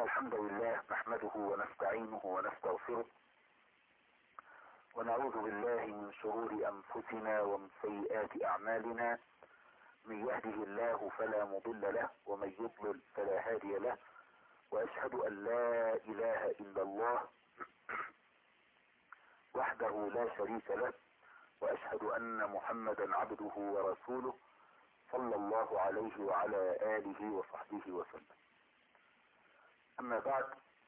الحمد لله نحمده ونستعينه ونستغفره ونعوذ بالله من شرور أنفسنا ومن سيئات أعمالنا. من يهده الله فلا مضل له ومن يضلل فلا هادي له، وأشهد أن لا إله إلا الله وحده لا شريك له، وأشهد أن محمدا عبده ورسوله صلى الله عليه وعلى آله وصحبه وسلم. أما بعد،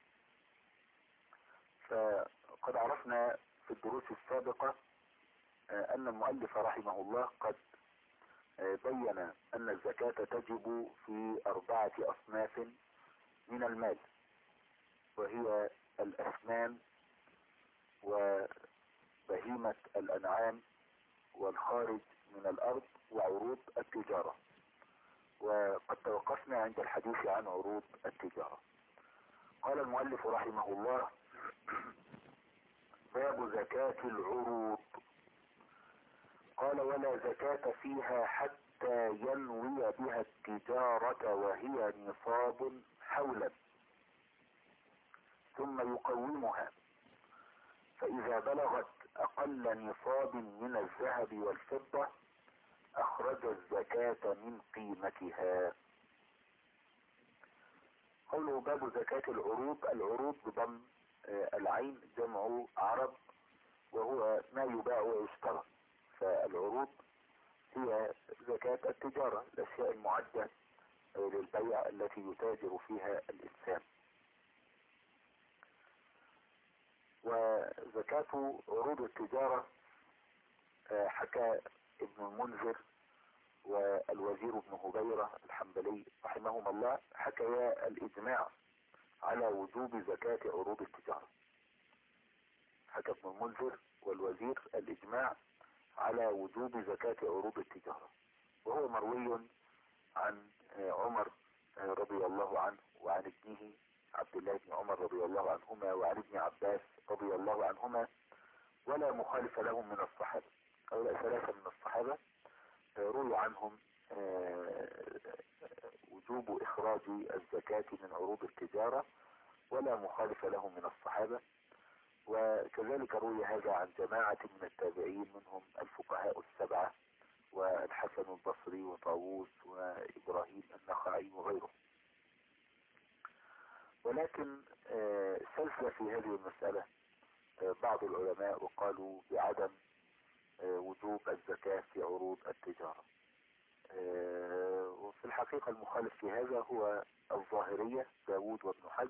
فقد عرفنا في الدروس السابقة أن المؤلف رحمه الله قد بين أن الزكاة تجب في 4 أصناف من المال، وهي الأثمان وبهيمة الأنعام والخارج من الأرض وعروض التجارة. وقد توقفنا عند الحديث عن عروض التجارة. قال المؤلف رحمه الله: باب زكاة العروض. قال: ولا زكاة فيها حتى ينوي بها التجارة وهي نصاب حولا، ثم يقومها، فإذا بلغت أقل نصاب من الذهب والفضة أخرج الزكاة من قيمتها. قوله باب زكاة العروض، العروض بضم العين جمع عرض، وهو ما يباع ويشترى. فالعروض هي زكاة التجارة، الأشياء المعدة للبيع التي يتاجر فيها الإنسان. وزكاة عروض التجارة حكى ابن المنذر والوزير ابن هبيرة الحنبلي رحمهما الله حكيا الإجماع على وجوب زكاة عروض التجارة. حكى ابن المنذر والوزير الإجماع على وجوب زكاة عروض التجارة، وهو مروي عن عمر رضي الله عنه وعن ابنه عبد الله بن عمر رضي الله عنهما وعن ابن عباس رضي الله عنهما، ولا مخالف لهم من الصحابة. هؤلاء 3 من الصحابة روي عنهم وجوب إخراج الزكاة من عروض التجارة، ولا مخالف لهم من الصحابة. وكذلك روي هذا عن جماعة من التابعين، منهم الفقهاء 7 والحسن البصري وطاووس وإبراهيم النخعي وغيره. ولكن سلسل في هذه المسألة بعض العلماء وقالوا بعدم وجوب الزكاة في عروض التجارة. وفي الحقيقة المخالف في هذا هو الظاهرية داود وابن حزم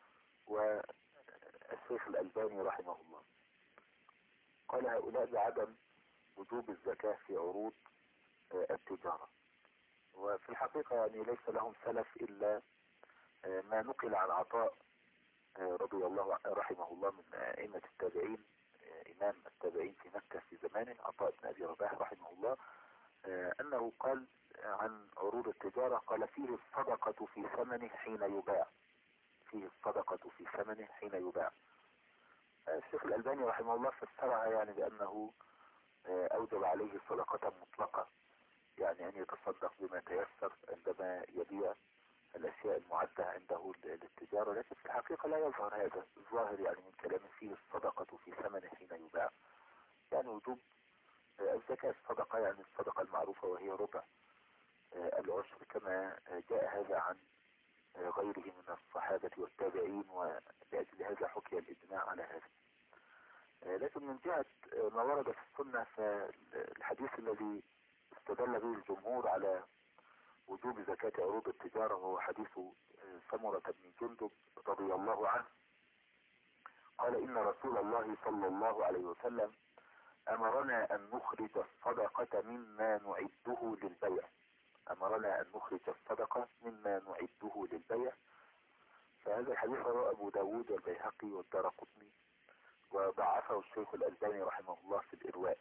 والشيخ الألباني رحمه الله. قال هؤلاء بعدم وجوب الزكاة في عروض التجارة. وفي الحقيقة يعني ليس لهم سلف إلا ما نقل عن عطاء رضي الله رحمه الله من أئمة التابعين، إمام التابعين في مكة في زمانه، عطاء بن أبي رباح رحمه الله، أنه قال عن عروض التجارة، قال: فيه الصدقة في ثمنه حين يباع. فيه الصدقة في ثمنه حين يباع. الشيخ الألباني رحمه الله فسرها يعني بأنه أوجب عليه صدقة مطلقة، يعني أن يتصدق بما تيسر عندما يبيع الأشياء المعدة عنده للتجارة. لكن في الحقيقة لا يظهر هذا. الظاهر يعني من كلامه فيه الصدقة في ثمنه حين يباع، يعني وجوب الزكاة. الصدقة يعني الصدقة المعروفة وهي ربع العشر، كما جاء هذا عن غيره من الصحابة والتابعين، ولأجل هذا حكي الإجماع على هذا. لكن من جهة ما ورد في السنة، فالحديث الذي استدل به الجمهور على وجوب زكاة عروض التجارة هو حديث سمرة بن جندب رضي الله عنه. قال: إن رسول الله صلى الله عليه وسلم أمرنا أن نخرج الصدقة مما نعده للبيع. أمرنا أن نخرج الصدقة مما نعده للبيع. فهذا الحديث رواه أبو داود والبيهقي والدارقطني، وضعفه الشيخ الألباني رحمه الله في الإرواء.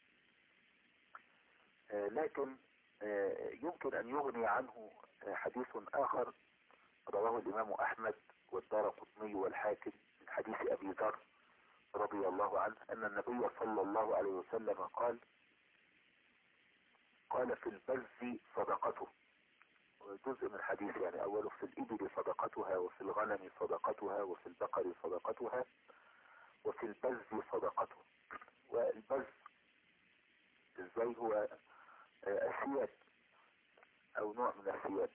لكن يمكن أن يغني عنه حديث آخر رواه الإمام أحمد والدارقطني والحاكم من حديث أبي ذر رضي الله عنه أن النبي صلى الله عليه وسلم قال: في البز صدقته، جزء من الحديث يعني أوله في الإبل صدقتها، وفي الغنم صدقتها، وفي البقر صدقتها، وفي البز صدقته. والبز ازاي هو أسياد أو نوع من الثياب،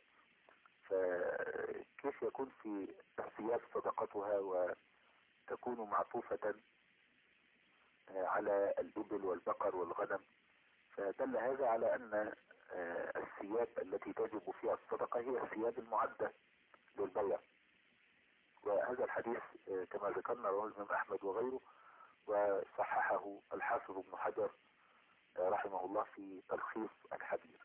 فكيف يكون في الثياب صدقتها وتكون معطوفة على الإبل والبقر والغنم؟ فدل هذا على أن الثياب التي تجب فيها الصدقة هي الثياب المعدة للبيع. وهذا الحديث كما ذكرنا رواه الإمام أحمد وغيره، وصححه الحافظ ابن حجر رحمه الله في تلخيص الحديث.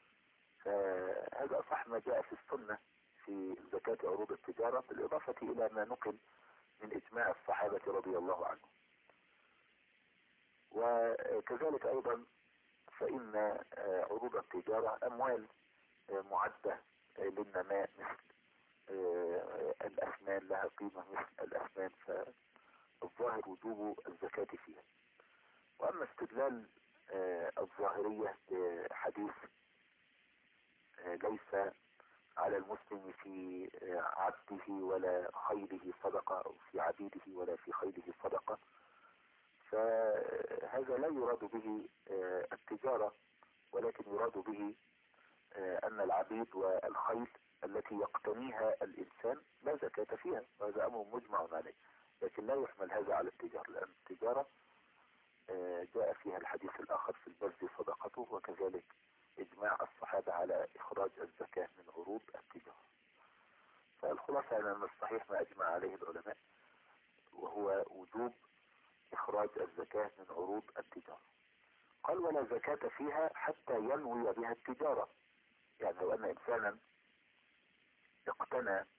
فهذا أصح ما جاء في السنة في زكاة عروض التجارة، بالإضافة إلى ما نقل من إجماع الصحابة رضي الله عنهم. وكذلك أيضا فإن عروض التجارة أموال معدة للنماء، مثل الأثمان لها قيمة مثل الأثمان، فالظاهر وجوب الزكاة فيها. وأما استدلال الظاهرية بحديث ليس على المسلم في عبده ولا خيله صدقة، أو في عبيده ولا في خيله صدقة، فهذا لا يراد به التجارة، ولكن يراد به أن العبيد والخيل التي يقتنيها الإنسان لا زكاة فيها، وهذا أمر مجمع عليه. لكن لا يحمل هذا على التجارة، لأن التجارة جاء فيها الحديث الآخر في البذل صدقته، وكذلك إجماع الصحابة على إخراج الزكاة من عروض التجارة. فالخلاصة أن الصحيح ما أجمع عليه العلماء، وهو وجوب إخراج الزكاة من عروض التجارة. قال ولا زكاة فيها حتى ينوي بها التجارة. يعني لو أن إنسانا اقتنى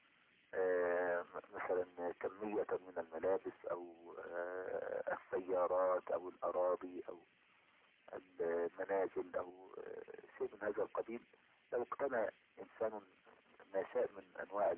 مثلا كمية من الملابس أو السيارات أو الأراضي أو المنازل أو شيء من هذا القبيل، لو اقتنى إنسان ما شاء من أنواع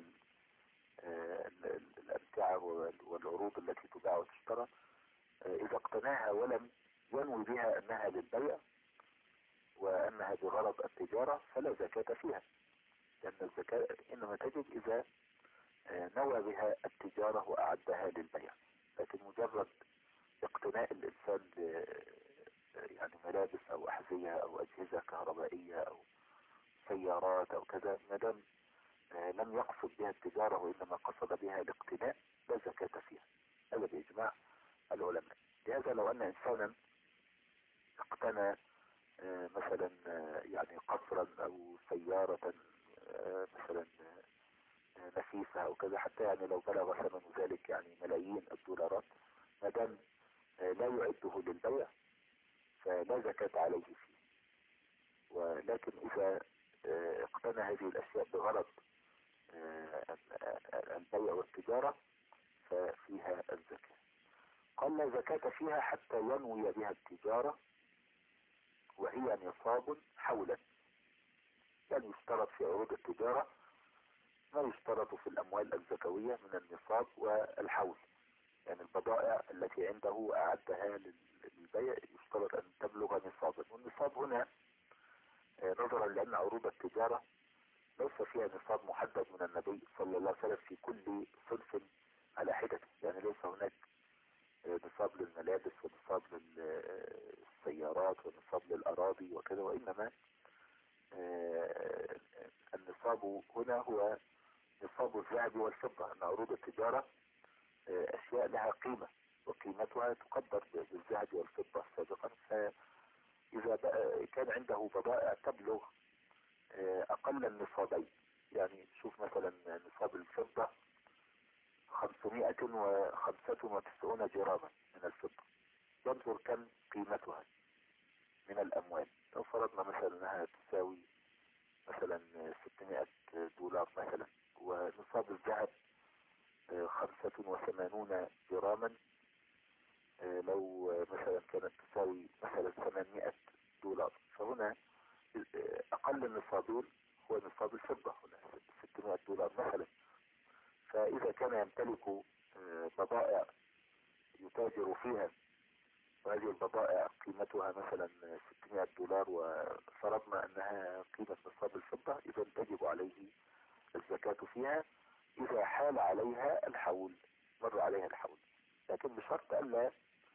الأمتعة والعروض التي تباع وتشترى، إذا اقتناها ولم ينوي بها أنها للبيع وأنها بغرض التجارة فلا زكاة فيها، لأن الزكاة إنما تجب إذا نوى بها التجارة وأعدها للبيع. لكن مجرد اقتناء الإنسان يعني ملابس أو أحذية أو أجهزة كهربائية أو سيارات أو كذا، ما دام لم يقصد بها التجارة وإنما قصد بها الاقتناء لا زكاة فيها، هذا بإجماع العلماء. لهذا لو أن إنسانا اقتنى مثلا يعني قصرا أو سيارة مثلا نفيسة أو كذا، حتى يعني لو بلغ ثمن ذلك يعني ملايين الدولارات، ما دام لا يعده للبيع فلا زكاة عليه فيه. ولكن إذا اقتنى هذه الأشياء بغرض البيع والتجارة ففيها الزكاة. قال لا زكاة فيها حتى ينوي بها التجارة، وهي نصاب حولا. يعني يشترط في عروض التجارة ما يشترط في الأموال الزكوية من النصاب والحول، يعني البضائع التي عنده أعدها للبيع يشترط أن تبلغ نصابا. والنصاب هنا نظرا لأن عروض التجارة ليس فيها نصاب محدد من النبي صلى الله عليه وسلم في كل صنف على حدة، يعني ليس هناك نصاب للملابس ونصاب للسيارات ونصاب للأراضي وكذا، وإنما النصاب هنا هو نصاب الذهب والفضة. أن عروض التجارة أشياء لها قيمة وقيمتها تقدر بالذهب والفضة سابقا، فإذا كان عنده بضائع تبلغ أقل النصابين، يعني شوف مثلا نصاب الفضة 595 جراما من الفضة، ينظر كم قيمتها من الأموال. لو فرضنا مثلا أنها تساوي مثلا 600 دولار مثلا، ونصاب الذهب 85 جراما، لو مثلا كانت تساوي مثلا 800 دولار، فهنا أقل النصابين هو نصاب الفضة هنا 600 دولار مثلا. فإذا كان يمتلك بضائع يتاجر فيها وهذه البضائع قيمتها مثلا $600 وفرضنا أنها قيمة نصاب الفضة، إذا تجب عليه الزكاة فيها إذا حال عليها الحول، مر عليها الحول، لكن بشرط ألا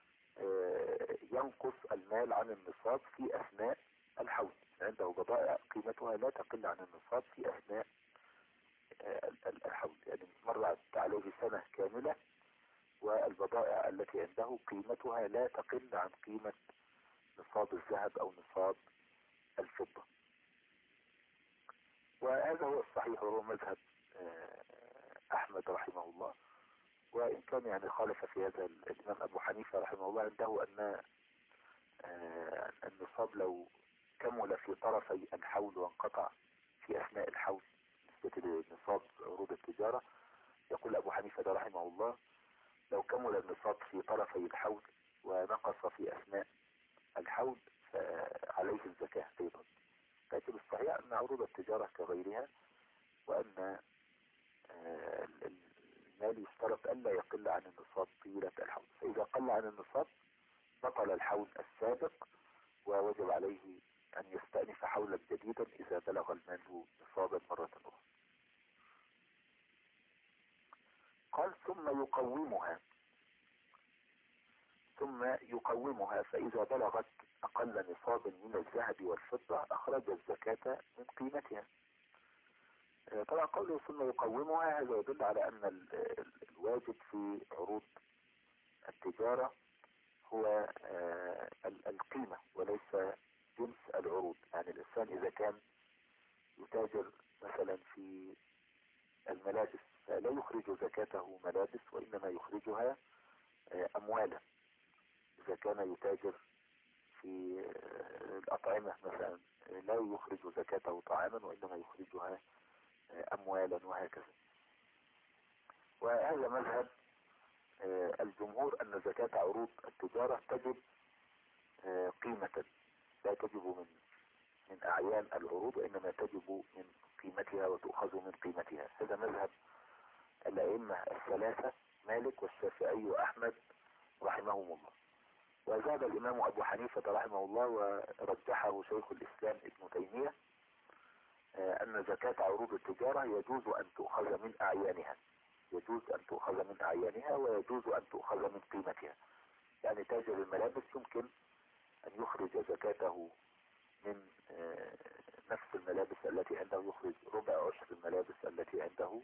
ينقص المال عن النصاب في أثناء الحول. عنده بضائع قيمتها لا تقل عن النصاب في أثناء الحول، يعني مرت عليه سنة كاملة والبضائع التي عنده قيمتها لا تقل عن قيمة نصاب الذهب أو نصاب الفضة. وهذا هو الصحيح وهو مذهب أحمد رحمه الله، وإن كان يعني خالف في هذا الإمام أبو حنيفة رحمه الله، عنده أن النصاب لو كمل في طرفي الحول وانقطع في أثناء الحول مثل نصاب عروض التجارة، يقول أبو حنيفة رحمه الله لو كمل النصاب في طرفي الحول ونقص في أثناء الحول فعليه الزكاة أيضا. لكن الصحيح أن عروض التجارة كغيرها، وأن المال يشترط ألا يقل عن النصاب طيلة الحول، فإذا قل عن النصاب بطل الحول السابق ووجب عليه أن يستأنف حولا جديدا إذا بلغ المال نصابا مرة أخرى. قال ثم يقومها فإذا بلغت أقل نصاب من الذهب والفضة أخرج الزكاة من قيمتها. طبعا قوله ثم يقومها هذا يدل على أن الواجب في عروض التجارة هو القيمة وليس جنس العروض. يعني الإنسان إذا كان يتاجر مثلا في الملابس فلا يخرج زكاته ملابس، وإنما يخرجها أموالا. إذا كان يتاجر في الأطعمة مثلا لا يخرج زكاته طعاما، وإنما يخرجها أموالا، وهكذا. وهذا مذهب الجمهور أن زكاة عروض التجارة تجب قيمة، لا تجب من أعيان العروض، وإنما تجب من قيمتها وتؤخذ من قيمتها. هذا مذهب الأئمة الثلاثة مالك والشافعي وأحمد رحمهم الله. وزاد الإمام أبو حنيفة رحمه الله ورجحه شيخ الإسلام ابن تيمية أن زكاة عروض التجارة يجوز أن تؤخذ من أعيانها، ويجوز أن تؤخذ من قيمتها. يعني تاجر الملابس يمكن أن يخرج زكاته من نفس الملابس التي عنده، يخرج ربع عشر الملابس التي عنده،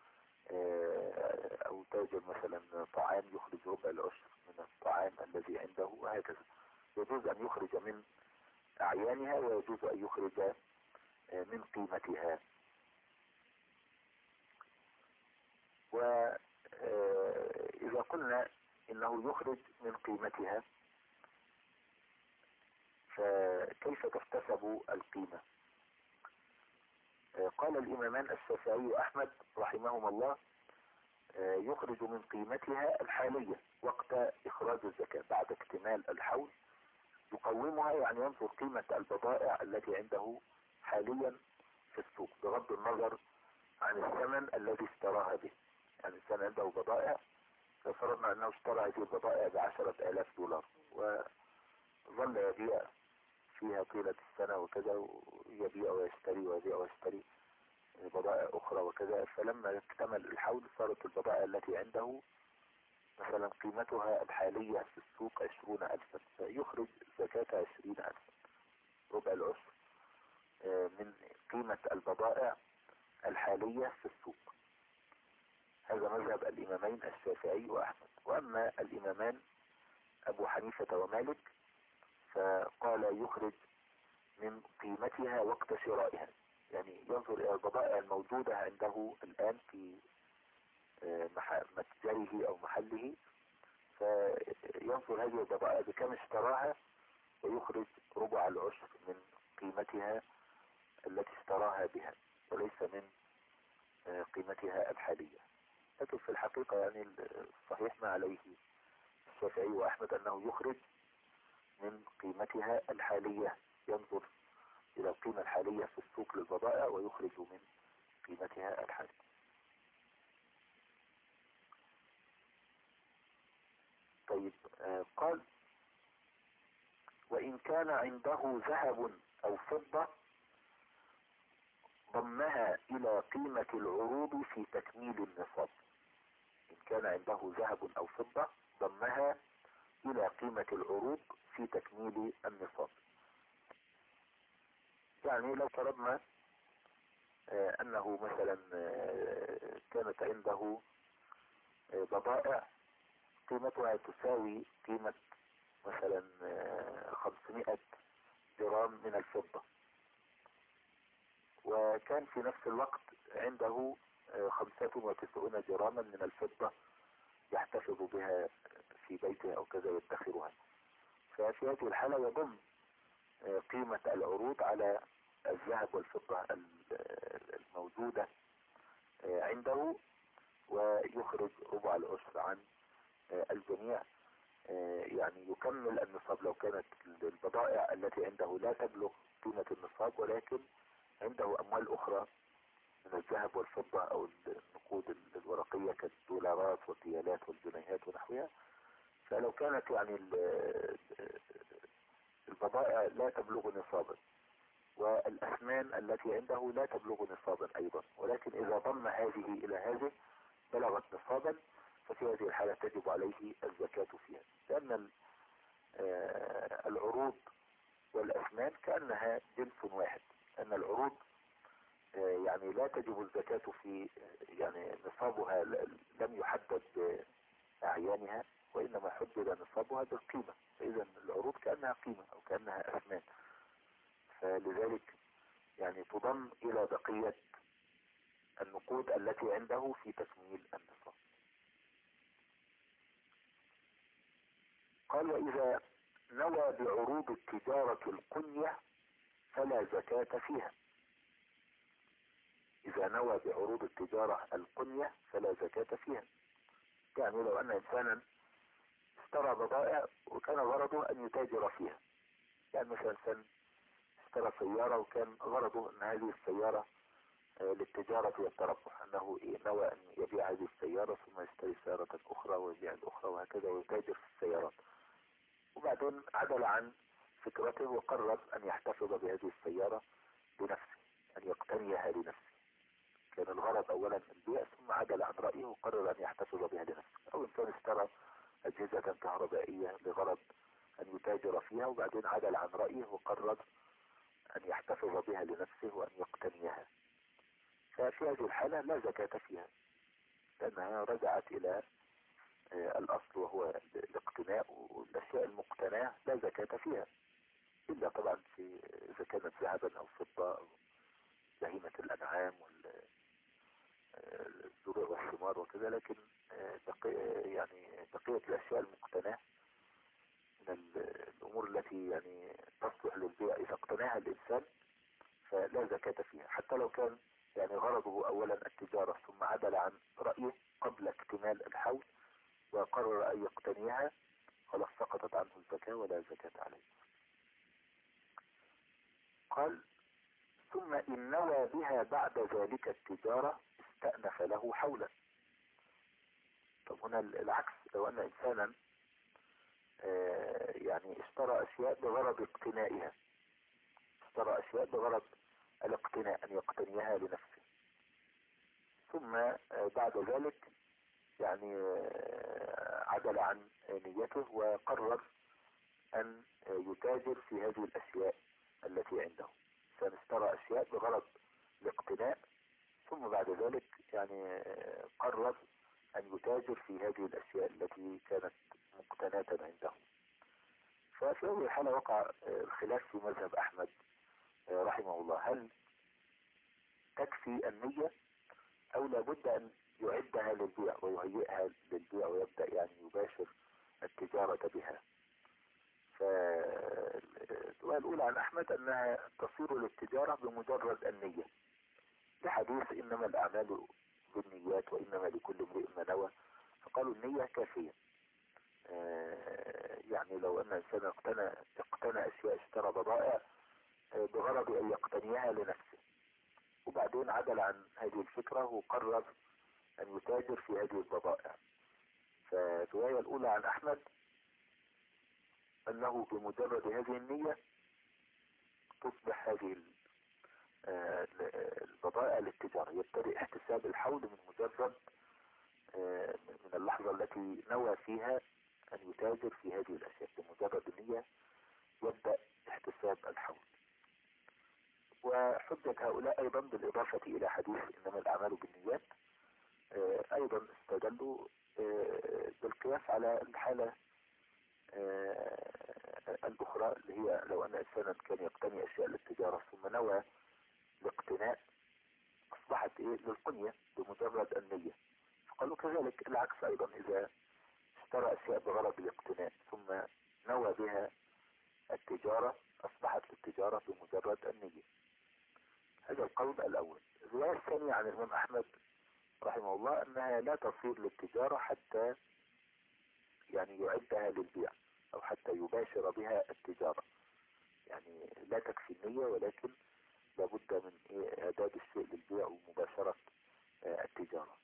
أو تاجر مثلا طعام يخرج ربع العشر من الطعام الذي عنده، وهكذا. يجوز أن يخرج من أعيانها ويجوز أن يخرج من قيمتها. وإذا قلنا إنه يخرج من قيمتها فكيف تحتسب القيمة؟ قال الإمامان الشافعي وأحمد رحمهما الله يخرج من قيمتها الحالية وقت إخراج الزكاة بعد اكتمال الحول. يقومها يعني ينظر قيمة البضائع التي عنده حاليا في السوق بغض النظر عن الثمن الذي اشتراها به. يعني الإنسان عنده بضائع، ففرضنا أنه اشترى هذه البضائع $10,000 وظل يبيع فيها طيلة السنة وكذا، ويبيع ويشتري بضائع أخرى وكذا. فلما اكتمل الحول صارت البضائع التي عنده مثلا قيمتها الحالية في السوق 20,000، فيخرج زكاة 20,000، ربع العشر من قيمة البضائع الحالية في السوق. هذا مذهب الإمامين الشافعي وأحمد. وأما الإمامان أبو حنيفة ومالك فقال يخرج من قيمتها وقت شرائها، يعني ينظر إلى البضائع الموجودة عنده الآن في متجره أو محله، فينظر هذه البضائع بكم اشتراها ويخرج ربع العشر من قيمتها التي اشتراها بها، وليس من قيمتها الحالية. لكن في الحقيقة يعني الصحيح ما عليه الشافعي وأحمد أنه يخرج من قيمتها الحالية، ينظر إلى القيمة الحالية في السوق للبضائع ويخرج من قيمتها الحالية. طيب قال إن كان عنده ذهب أو فضة ضمها إلى قيمة العروض في تكميل النصاب. إن كان عنده ذهب أو فضة ضمها إلى قيمة العروض في تكميل النصاب. يعني لو فرضنا أنه مثلا كانت عنده بضائع قيمتها تساوي قيمة مثلا 500 جرام من الفضة، وكان في نفس الوقت عنده 95 جراما من الفضة يحتفظ بها في بيته أو كذا يدخرها. ففي هذه الحالة يضم قيمة العروض على الذهب والفضة الموجودة عنده، ويخرج ربع العشر عن الجميع. يعني يكمل النصاب لو كانت البضائع التي عنده لا تبلغ قيمة النصاب، ولكن عنده أموال أخرى من الذهب والفضة أو النقود الورقية كالدولارات والريالات والجنيهات ونحوها. فلو كانت يعني البضائع لا تبلغ نصابا، والأثمان التي عنده لا تبلغ نصابا أيضا، ولكن إذا ضم هذه إلى هذه بلغت نصابا، ففي هذه الحالة تجب عليه الزكاة فيها، لأن العروض والأثمان كأنها جنس واحد. أن العروض يعني لا تجب الزكاة في يعني نصابها لم يحدد بأعيانها، وإنما حدد نصابها بالقيمة، فإذا العروض كأنها قيمة أو كأنها أثمان، فلذلك يعني تضم إلى بقية النقود التي عنده في تكميل النصاب. قال: وإذا نوى بعروض التجارة القنية فلا زكاة فيها. إذا نوى بعروض التجارة القنية فلا زكاة فيها. يعني لو أن إنسانا اشترى بضائع وكان غرضه أن يتاجر فيها، يعني مثلا إنسان اشترى سيارة وكان غرضه أن هذه السيارة للتجارة والتربح، أنه نوى أن يبيع هذه السيارة ثم يشتري سيارة أخرى ويبيع الأخرى وهكذا ويتاجر في السيارات، وبعدين عدل عن فكرته وقرر أن يحتفظ بهذه السيارة بنفسه، أن يقتنيها لنفسه. كان الغرض أولا البيع، ثم عدل عن رأيه وقرر أن يحتفظ بها لنفسه. أو إنسان اشترى أجهزة كهربائية لغرض أن يتاجر فيها، وبعدين عدل عن رأيه وقرر أن يحتفظ بها لنفسه وأن يقتنيها، ففي هذه الحالة لا زكاة فيها، لأنها رجعت إلى الأصل وهو الاقتناء، والأشياء المقتناة لا زكاة فيها، إلا طبعا في إذا كانت ذهبا أو فضة أو بهيمة الأنعام والزروع والثمار وكذا. لكن يعني بقية الأشياء المقتناة من الأمور التي يعني تصلح للبيع إذا اقتناها الإنسان فلا زكاة فيها، حتى لو كان يعني غرضه أولا التجارة ثم عدل عن رأيه قبل اكتمال الحول وقرر أن يقتنيها، خلاص سقطت عنه الزكاة ولا زكاة عليه. قال: ثم إن نوى بها بعد ذلك التجارة استأنف له حولا. طب هنا العكس، لو أن إنسانا يعني اشترى أشياء بغرض اقتنائها، اشترى أشياء بغرض الاقتناء أن يقتنيها لنفسه، ثم بعد ذلك يعني عدل عن نيته وقرر أن يتاجر في هذه الأشياء التي عنده. فاشترى أشياء بغرض الاقتناء، ثم بعد ذلك يعني قرر أن يتاجر في هذه الأشياء التي كانت مقتناة عنده. ففي هذه الحالة وقع الخلاف في مذهب أحمد رحمه الله: هل تكفي النية أو لابد أن يعدها للبيع ويهيئها للبيع ويبدأ يعني يباشر التجارة بها؟ فالرواية الأولى عن أحمد أنها تصير للتجارة بمجرد النية، لحديث إنما الأعمال بالنيات وإنما لكل امرئ ما نوى، فقالوا النية كافية. يعني لو أن إنسان اقتنى أشياء، اشترى بضائع بغرض أن يقتنيها لنفسه، وبعدين عدل عن هذه الفكرة وقرر أن يتاجر في هذه البضائع. فالرواية الأولى عن أحمد أنه بمجرد هذه النية تصبح هذه البضائع للتجارة. يبتدئ احتساب الحول من مجرد من اللحظة التي نوى فيها أن يتاجر في هذه الأشياء. بمجرد النية يبدأ احتساب الحول. وحجة هؤلاء أيضا بالإضافة إلى حديث إنما الأعمال بالنيات أيضا استدلوا بالقياس على الحالة الأخرى، اللي هي لو أن إنسانا كان يقتني أشياء للتجارة ثم نوى الاقتناء، أصبحت للقنية بمجرد النية. فقالوا كذلك العكس أيضا، إذا اشترى أشياء بغرض الاقتناء ثم نوى بها التجارة أصبحت للتجارة بمجرد النية. هذا القول الأول. الرواية الثانية عن الإمام أحمد رحمه الله أنها لا تصير للتجارة حتى يعني يعدها للبيع أو حتى يباشر بها التجارة. يعني لا تكفي النية، ولكن لابد من إعداد الشيء للبيع ومباشرة التجارة.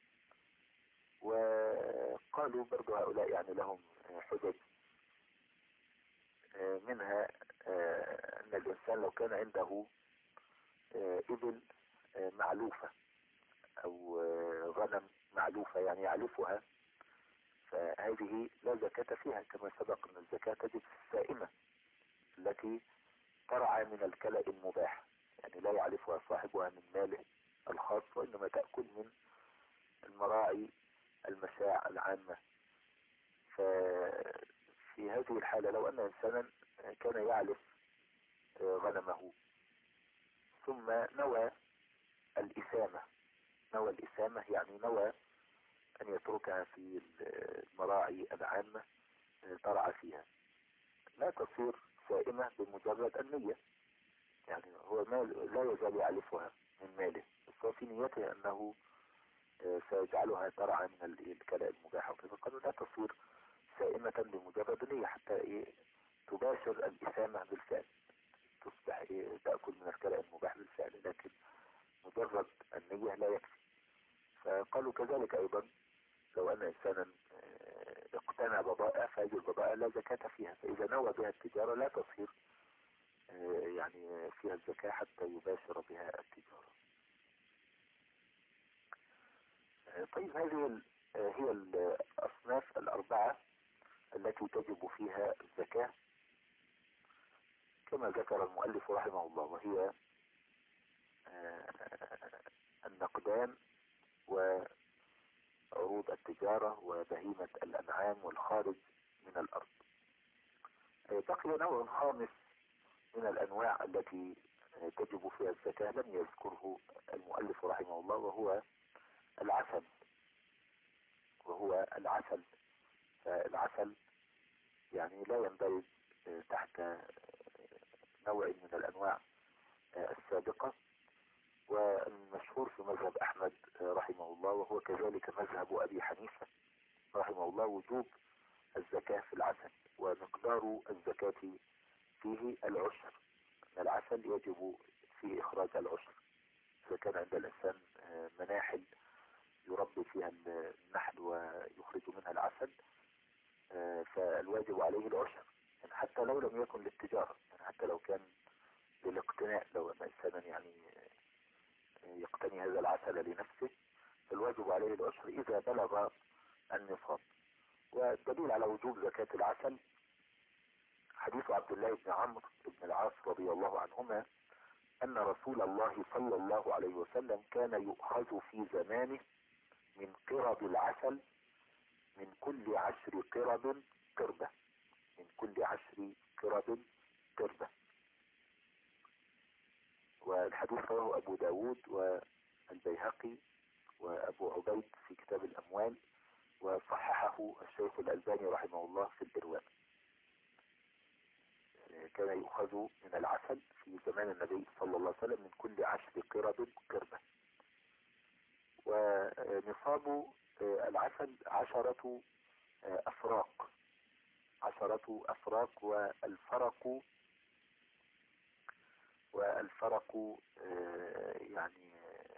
وقالوا برضو هؤلاء يعني لهم حجج، منها أن الإنسان لو كان عنده إبل معلوفة أو غنم معلوفة يعني يعلفها، فهذه لا زكاة فيها، كما سبق أن الزكاة تجب في السائمة التي ترعى من الكلأ المباح، يعني لا يعلفها صاحبها من ماله الخاص، وإنما تأكل من المراعي المشاع العامة. ففي هذه الحالة لو أن إنسانا كان يعلف غنمه ثم نوى الإسامة، نوى الإسامة يعني نوى أن يتركها في المراعي العامة ترعى فيها، لا تصير سائمة بمجرد النية. يعني هو مال لا يزال يعلفها من ماله، بس هو في نيته أنه سيجعلها ترعى من الكلاء المباح، فقالوا لا تصير سائمة بمجرد النية حتى تباشر الإسامة بالفعل، تصبح تأكل من الكلاء المباح بالفعل، لكن مجرد النية لا يكفي. فقالوا كذلك أيضا لو أن إنسانا اقتنى بضائع، فهذه البضائع لا زكاة فيها، فإذا نوى بها التجارة لا تصير يعني فيها الزكاة حتى يباشر بها التجارة. طيب هذه هي الأصناف الأربعة التي تجب فيها الزكاة كما ذكر المؤلف رحمه الله، وهي النقدان وعروض التجارة وبهيمة الأنعام والخارج من الأرض. بقي نوع خامس من الأنواع التي تجب فيها الزكاة لم يذكره المؤلف رحمه الله، وهو العسل. فالعسل يعني لا يندرج تحت نوع من الأنواع السابقة، والمشهور في مذهب أحمد رحمه الله، وهو كذلك مذهب أبي حنيفة رحمه الله، وجوب الزكاة في العسل، ومقدار الزكاة فيه العشر. العسل يجب فيه إخراج العشر، إذا كان عند الإنسان مناحل يربي فيها النحل ويخرج منها العسل فالواجب عليه العشر، يعني حتى لو لم يكن للتجارة، يعني حتى لو كان للاقتناء، لو أن إنسانا يعني يقتني هذا العسل لنفسه فالواجب عليه العشر إذا بلغ النصاب. والدليل على وجوب زكاة العسل حديث عبد الله بن عمرو بن العاص رضي الله عنهما أن رسول الله صلى الله عليه وسلم كان يؤخذ في زمانه من قرب العسل من كل 10 قرب قربة، من كل 10 قرب قربة. والحديث رواه أبو داود والبيهقي وأبو عبيد في كتاب الأموال، وصححه الشيخ الألباني رحمه الله في الإرواء. كان يؤخذ من العسل في زمان النبي صلى الله عليه وسلم من كل 10 قرب قربة. ونصاب العسل 10 أفراق، 10 أفراق، والفرق يعني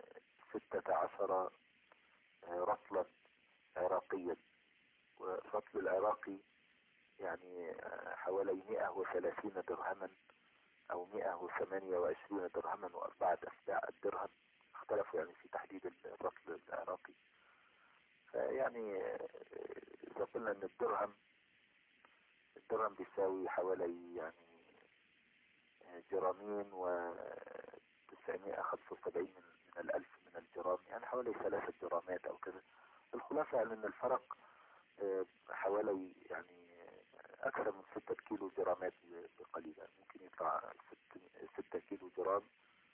16 رطلا عراقيا. والرطل العراقي يعني حوالي 130 درهما او 128 درهما و4 أسباع الدرهم. اختلفوا يعني في تحديد الرطل العراقي. فيعني اذا قلنا ان الدرهم بيساوي حوالي يعني جرامين و975 من الألف من الجرام، يعني حوالي 3 جرامات أو كذا. الخلاصة يعني أن الفرق حوالي يعني أكثر من 6 كيلو جرامات بقليل، يعني ممكن يطلع 6 كيلو جرام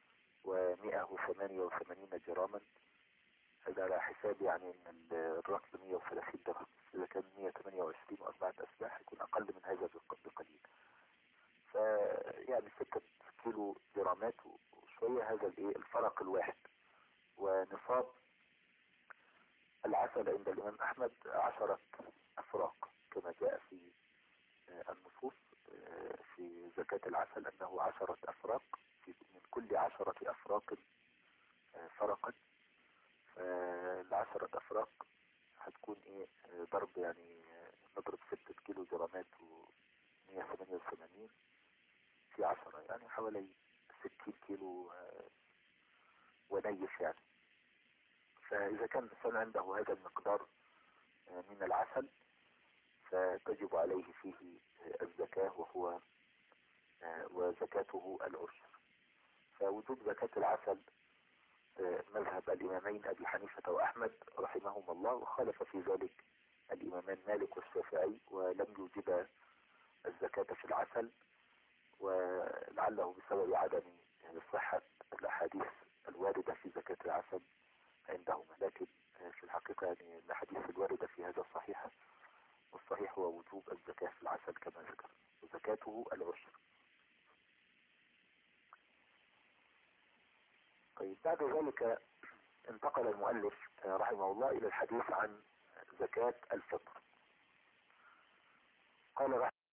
و188 جراما. هذا على حساب يعني أن الرطل 130 درهم، إذا كان 128 و4 أسباع يكون أقل من هذا بقليل. فيعني 6 كيلو جرامات وشوية، هذا الفرق الواحد. ونصاب العسل عند الإمام أحمد 10 أفراق كما جاء في النصوص في زكاة العسل، أنه 10 أفراق، من كل 10 أفراق فرقا. فالعشرة أفراق هتكون ضرب يعني نضرب 6 كيلو جرامات و188 في 10، يعني حوالي 60 كيلو ونيف يعني. فإذا كان الإنسان عنده هذا المقدار من العسل فتجب عليه فيه الزكاة، وزكاته العشر. فوجوب زكاة العسل مذهب الإمامين أبي حنيفة وأحمد رحمهم الله، وخالف في ذلك الإمامان مالك والشافعي ولم يوجب الزكاة في العسل، ولعله بسبب عدم صحة الأحاديث الواردة في زكاة العسل عندهما. لكن في الحقيقة يعني الأحاديث الواردة في هذا صحيحة، والصحيح هو وجوب الزكاة في العسل كما ذكر، وزكاته العشر. طيب بعد ذلك انتقل المؤلف رحمه الله إلى الحديث عن زكاة الفطر. قال